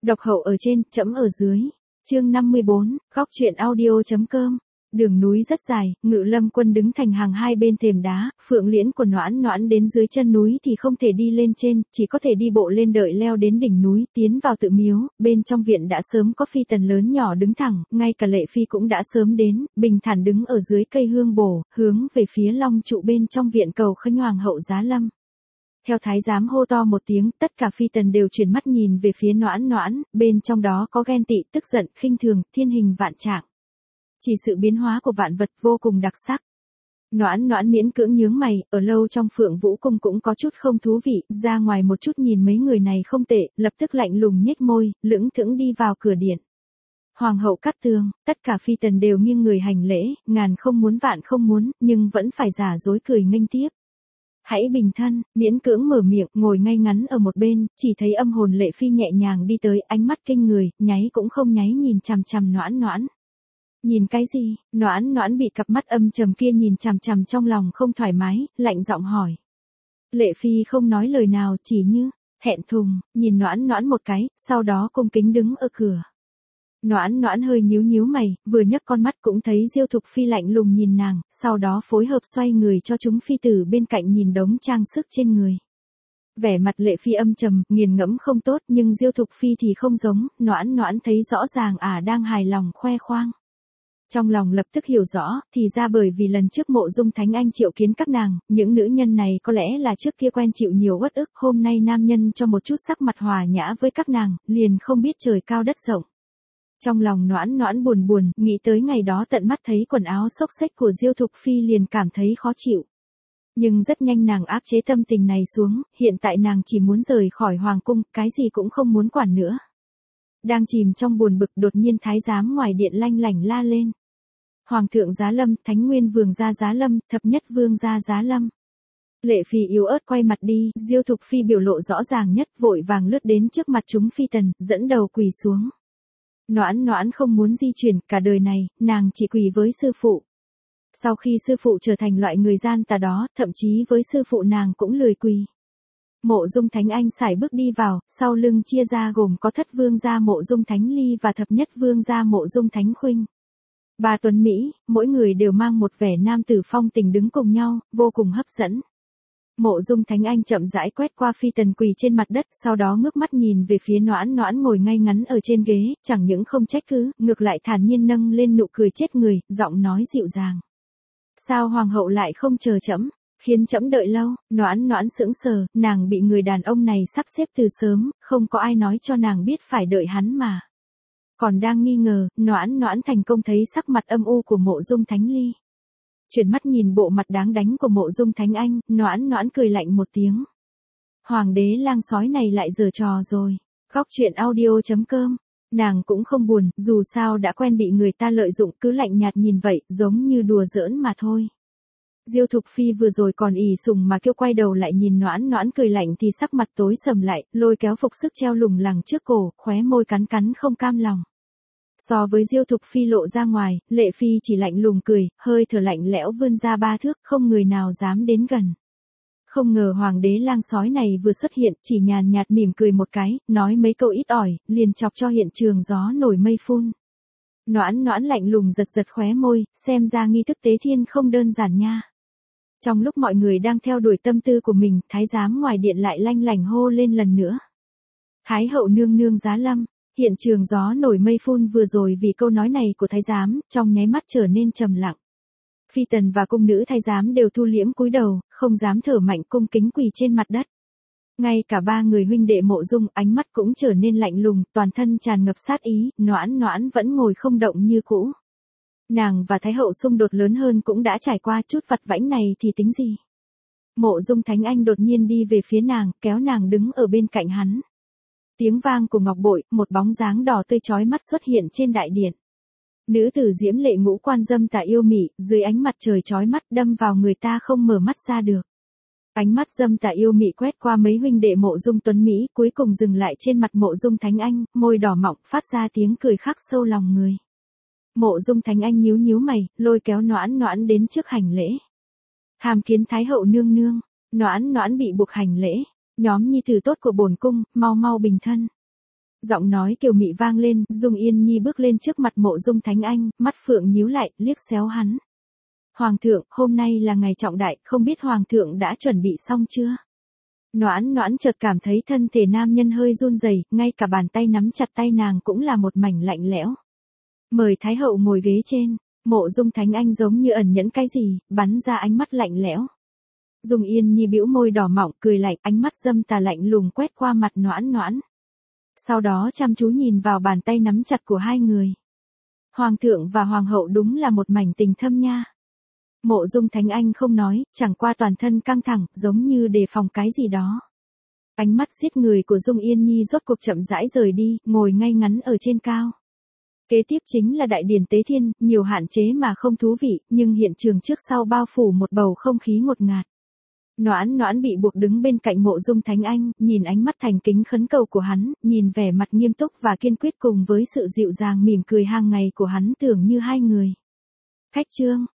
Độc hậu ở trên, trẫm ở dưới. Chương 54, góc truyện audio.com. Đường núi rất dài, Ngự Lâm quân đứng thành hàng hai bên thềm đá, phượng liễn của Noãn Noãn đến dưới chân núi thì không thể đi lên trên, chỉ có thể đi bộ lên đợi leo đến đỉnh núi, tiến vào tự miếu, bên trong viện đã sớm có phi tần lớn nhỏ đứng thẳng, ngay cả Lệ Phi cũng đã sớm đến, bình thản đứng ở dưới cây hương bổ, hướng về phía long trụ bên trong viện cầu khấn hoàng hậu Giá Lâm. Theo thái giám hô to một tiếng, tất cả phi tần đều chuyển mắt nhìn về phía Noãn Noãn, bên trong đó có ghen tị, tức giận, khinh thường, thiên hình vạn trạng. Chỉ sự biến hóa của vạn vật vô cùng đặc sắc. Noãn Noãn miễn cưỡng nhướng mày, ở lâu trong Phượng Vũ cung cũng có chút không thú vị, ra ngoài một chút nhìn mấy người này không tệ, lập tức lạnh lùng nhếch môi, lững thững đi vào cửa điện. Hoàng hậu Cát Tường, tất cả phi tần đều nghiêng người hành lễ, ngàn không muốn vạn không muốn, nhưng vẫn phải giả dối cười nghênh tiếp. Hãy bình thân, miễn cưỡng mở miệng, ngồi ngay ngắn ở một bên, chỉ thấy âm hồn Lệ Phi nhẹ nhàng đi tới, ánh mắt kinh người, nháy cũng không nháy nhìn chằm chằm Noãn Noãn. Nhìn cái gì? Noãn Noãn bị cặp mắt âm trầm kia nhìn chằm chằm trong lòng không thoải mái, lạnh giọng hỏi. Lệ Phi không nói lời nào, chỉ như thẹn thùng, nhìn Noãn Noãn một cái, sau đó cung kính đứng ở cửa. Noãn Noãn hơi nhíu nhíu mày, vừa nhấc con mắt cũng thấy Diêu Thục Phi lạnh lùng nhìn nàng, sau đó phối hợp xoay người cho chúng phi tử bên cạnh nhìn đống trang sức trên người. Vẻ mặt Lệ Phi âm trầm, nghiền ngẫm không tốt, nhưng Diêu Thục Phi thì không giống, Noãn Noãn thấy rõ ràng đang hài lòng khoe khoang. Trong lòng lập tức hiểu rõ, thì ra bởi vì lần trước Mộ Dung Thánh Anh triệu kiến các nàng, những nữ nhân này có lẽ là trước kia quen chịu nhiều uất ức, hôm nay nam nhân cho một chút sắc mặt hòa nhã với các nàng, liền không biết trời cao đất rộng. Trong lòng Noãn Noãn buồn buồn, nghĩ tới ngày đó tận mắt thấy quần áo xốc xếch của Diêu Thục Phi liền cảm thấy khó chịu. Nhưng rất nhanh nàng áp chế tâm tình này xuống, hiện tại nàng chỉ muốn rời khỏi hoàng cung, cái gì cũng không muốn quản nữa. Đang chìm trong buồn bực, đột nhiên thái giám ngoài điện lanh lảnh la lên. Hoàng thượng Giá Lâm, Thánh Nguyên Vương gia Giá Lâm, Thập Nhất Vương gia Giá Lâm. Lệ Phi yếu ớt quay mặt đi, Diêu Thục Phi biểu lộ rõ ràng nhất, vội vàng lướt đến trước mặt chúng phi tần, dẫn đầu quỳ xuống. Noãn Noãn không muốn di chuyển, cả đời này, nàng chỉ quỳ với sư phụ. Sau khi sư phụ trở thành loại người gian tà đó, thậm chí với sư phụ nàng cũng lười quỳ. Mộ Dung Thánh Anh sải bước đi vào, sau lưng chia ra gồm có Thất Vương gia Mộ Dung Thánh Ly và Thập Nhất Vương gia Mộ Dung Thánh Khuynh. Ba tuấn Mỹ, mỗi người đều mang một vẻ nam tử phong tình đứng cùng nhau, vô cùng hấp dẫn. Mộ Dung Thánh Anh chậm rãi quét qua phi tần quỳ trên mặt đất, sau đó ngước mắt nhìn về phía Noãn Noãn ngồi ngay ngắn ở trên ghế, chẳng những không trách cứ, ngược lại thản nhiên nâng lên nụ cười chết người, giọng nói dịu dàng. Sao hoàng hậu lại không chờ trẫm, khiến trẫm đợi lâu? Noãn Noãn sững sờ, nàng bị người đàn ông này sắp xếp từ sớm, không có ai nói cho nàng biết phải đợi hắn mà. Còn đang nghi ngờ, Noãn Noãn thành công thấy sắc mặt âm u của Mộ Dung Thánh Ly. Chuyển mắt nhìn bộ mặt đáng đánh của Mộ Dung Thánh Anh, Noãn Noãn cười lạnh một tiếng. Hoàng đế lang sói này lại giở trò rồi. Góc truyện audio.com. Nàng cũng không buồn, dù sao đã quen bị người ta lợi dụng, cứ lạnh nhạt nhìn vậy, giống như đùa giỡn mà thôi. Diêu Thục Phi vừa rồi còn ỉ sùng mà kêu, quay đầu lại nhìn Noãn Noãn cười lạnh thì sắc mặt tối sầm lại, lôi kéo phục sức treo lủng lẳng trước cổ, khóe môi cắn cắn không cam lòng. So với Diêu Thục Phi lộ ra ngoài, Lệ Phi chỉ lạnh lùng cười, hơi thở lạnh lẽo vươn ra 3 thước, không người nào dám đến gần. Không ngờ hoàng đế lang sói này vừa xuất hiện, chỉ nhàn nhạt mỉm cười một cái, nói mấy câu ít ỏi, liền chọc cho hiện trường gió nổi mây phun. Noãn Noãn lạnh lùng giật giật khóe môi, xem ra nghi thức tế thiên không đơn giản nha. Trong lúc mọi người đang theo đuổi tâm tư của mình, thái giám ngoài điện lại lanh lảnh hô lên lần nữa. Thái hậu nương nương Giá Lâm. Hiện trường gió nổi mây phun vừa rồi vì câu nói này của thái giám, trong nháy mắt trở nên trầm lặng. Phi tần và cung nữ thái giám đều thu liễm cúi đầu, không dám thở mạnh, cung kính quỳ trên mặt đất. Ngay cả 3 người huynh đệ Mộ Dung, ánh mắt cũng trở nên lạnh lùng, toàn thân tràn ngập sát ý, Noãn Noãn vẫn ngồi không động như cũ. Nàng và thái hậu xung đột lớn hơn cũng đã trải qua, chút vặt vãnh này thì tính gì. Mộ Dung Thánh Anh đột nhiên đi về phía nàng, kéo nàng đứng ở bên cạnh hắn. Tiếng vang của ngọc bội, một bóng dáng đỏ tươi chói mắt xuất hiện trên đại điện. Nữ tử diễm lệ ngũ quan dâm tà yêu mị, dưới ánh mặt trời chói mắt đâm vào người ta không mở mắt ra được. Ánh mắt dâm tà yêu mị quét qua mấy huynh đệ Mộ Dung tuấn Mỹ, cuối cùng dừng lại trên mặt Mộ Dung Thánh Anh, môi đỏ mọng phát ra tiếng cười khắc sâu lòng người. Mộ Dung Thánh Anh nhíu nhíu mày, lôi kéo Noãn Noãn đến trước hành lễ. Hàm kiến Thái hậu nương nương. Noãn Noãn bị buộc hành lễ. Nhóm nhi tử tốt của bổn cung, mau mau bình thân. Giọng nói kiều mị vang lên, Dung Yên Nhi bước lên trước mặt Mộ Dung Thánh Anh, mắt phượng nhíu lại, liếc xéo hắn. Hoàng thượng, hôm nay là ngày trọng đại, không biết Hoàng thượng đã chuẩn bị xong chưa? Noãn Noãn chợt cảm thấy thân thể nam nhân hơi run rẩy, ngay cả bàn tay nắm chặt tay nàng cũng là một mảnh lạnh lẽo. Mời Thái hậu ngồi ghế trên, Mộ Dung Thánh Anh giống như ẩn nhẫn cái gì, bắn ra ánh mắt lạnh lẽo. Dung Yên Nhi bĩu môi đỏ mọng, cười lạnh, ánh mắt dâm tà lạnh lùng quét qua mặt Noãn Noãn. Sau đó chăm chú nhìn vào bàn tay nắm chặt của hai người. Hoàng thượng và hoàng hậu đúng là một mảnh tình thâm nha. Mộ Dung Thánh Anh không nói, chẳng qua toàn thân căng thẳng, giống như đề phòng cái gì đó. Ánh mắt giết người của Dung Yên Nhi rốt cuộc chậm rãi rời đi, ngồi ngay ngắn ở trên cao. Kế tiếp chính là đại điển tế thiên, nhiều hạn chế mà không thú vị, nhưng hiện trường trước sau bao phủ một bầu không khí ngột ngạt. Noãn Noãn bị buộc đứng bên cạnh Mộ Dung Thánh Anh, nhìn ánh mắt thành kính khấn cầu của hắn, nhìn vẻ mặt nghiêm túc và kiên quyết cùng với sự dịu dàng mỉm cười hàng ngày của hắn, tưởng như hai người. Khách trương,